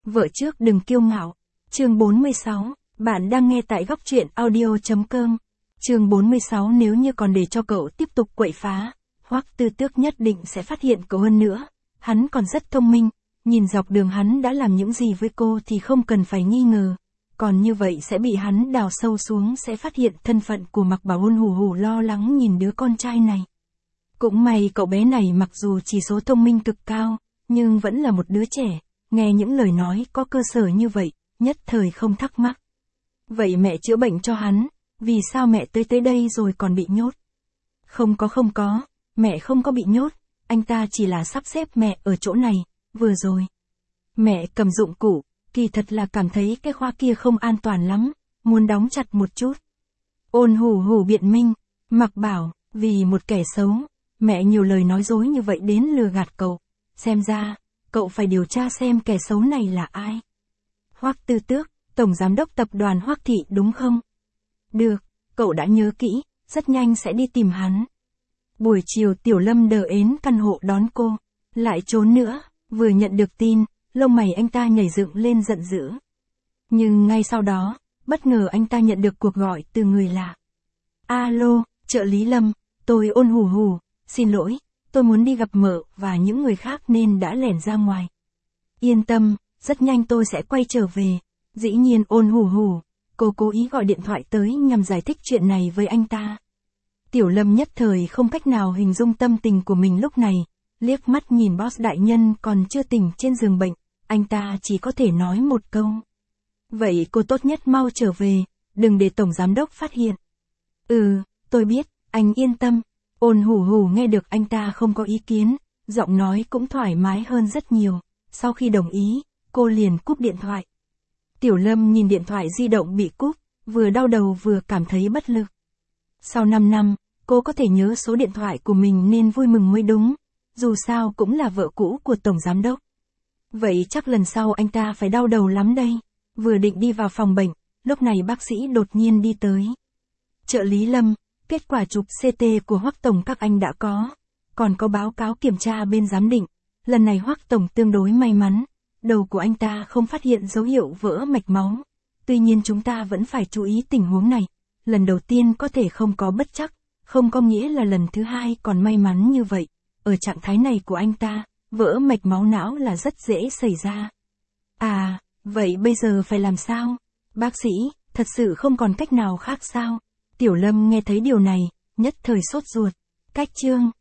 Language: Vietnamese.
Vợ trước đừng kiêu ngạo. Chương 46, bạn đang nghe tại góc truyện audio.com. Chương 46 nếu như còn để cho cậu tiếp tục quậy phá, Hoắc Tư Tước nhất định sẽ phát hiện cậu hơn nữa. Hắn còn rất thông minh, nhìn dọc đường hắn đã làm những gì với cô thì không cần phải nghi ngờ. Còn như vậy sẽ bị hắn đào sâu xuống, sẽ phát hiện thân phận của Mạc Bảo Ôn hù hù lo lắng nhìn đứa con trai này. Cũng may cậu bé này mặc dù chỉ số thông minh cực cao, nhưng vẫn là một đứa trẻ, nghe những lời nói có cơ sở như vậy, nhất thời không thắc mắc. Vậy mẹ chữa bệnh cho hắn, vì sao mẹ tới đây rồi còn bị nhốt? Không có, mẹ không có bị nhốt, anh ta chỉ là sắp xếp mẹ ở chỗ này, vừa rồi. Mẹ cầm dụng cụ, kỳ thật là cảm thấy cái khóa kia không an toàn lắm, muốn đóng chặt một chút. Ôn hù hù biện minh, Mạc Bảo, vì một kẻ xấu, mẹ nhiều lời nói dối như vậy đến lừa gạt cậu. Xem ra, cậu phải điều tra xem kẻ xấu này là ai. Hoắc Tư Tước, Tổng Giám đốc Tập đoàn Hoắc Thị đúng không? Được, cậu đã nhớ kỹ, rất nhanh sẽ đi tìm hắn. Buổi chiều Tiểu Lâm đờ ến căn hộ đón cô, lại trốn nữa, vừa nhận được tin, lông mày anh ta nhảy dựng lên giận dữ. Nhưng ngay sau đó, bất ngờ anh ta nhận được cuộc gọi từ người lạ. Alo, trợ lý Lâm, tôi Ôn hù hù, xin lỗi, tôi muốn đi gặp mợ và những người khác nên đã lẻn ra ngoài. Yên tâm, rất nhanh tôi sẽ quay trở về. Dĩ nhiên Ôn hù hù, cô cố ý gọi điện thoại tới nhằm giải thích chuyện này với anh ta. Tiểu Lâm nhất thời không cách nào hình dung tâm tình của mình lúc này, liếc mắt nhìn boss đại nhân còn chưa tỉnh trên giường bệnh, anh ta chỉ có thể nói một câu. Vậy cô tốt nhất mau trở về, đừng để Tổng Giám đốc phát hiện. Tôi biết, anh yên tâm. Ôn hù hù nghe được anh ta không có ý kiến, giọng nói cũng thoải mái hơn rất nhiều. Sau khi đồng ý, cô liền cúp điện thoại. Tiểu Lâm nhìn điện thoại di động bị cúp, vừa đau đầu vừa cảm thấy bất lực. Sau 5 năm, cô có thể nhớ số điện thoại của mình nên vui mừng mới đúng, dù sao cũng là vợ cũ của Tổng Giám đốc. Vậy chắc lần sau anh ta phải đau đầu lắm đây. Vừa định đi vào phòng bệnh, lúc này bác sĩ đột nhiên đi tới. Trợ lý Lâm, kết quả chụp CT của Hoắc Tổng các anh đã có, còn có báo cáo kiểm tra bên giám định. Lần này Hoắc Tổng tương đối may mắn, đầu của anh ta không phát hiện dấu hiệu vỡ mạch máu. Tuy nhiên chúng ta vẫn phải chú ý tình huống này. Lần đầu tiên có thể không có bất trắc, không có nghĩa là lần thứ hai còn may mắn như vậy. Ở trạng thái này của anh ta, vỡ mạch máu não là rất dễ xảy ra. Vậy bây giờ phải làm sao? Bác sĩ, thật sự không còn cách nào khác sao? Tiểu Lâm nghe thấy điều này, nhất thời sốt ruột. Cách chương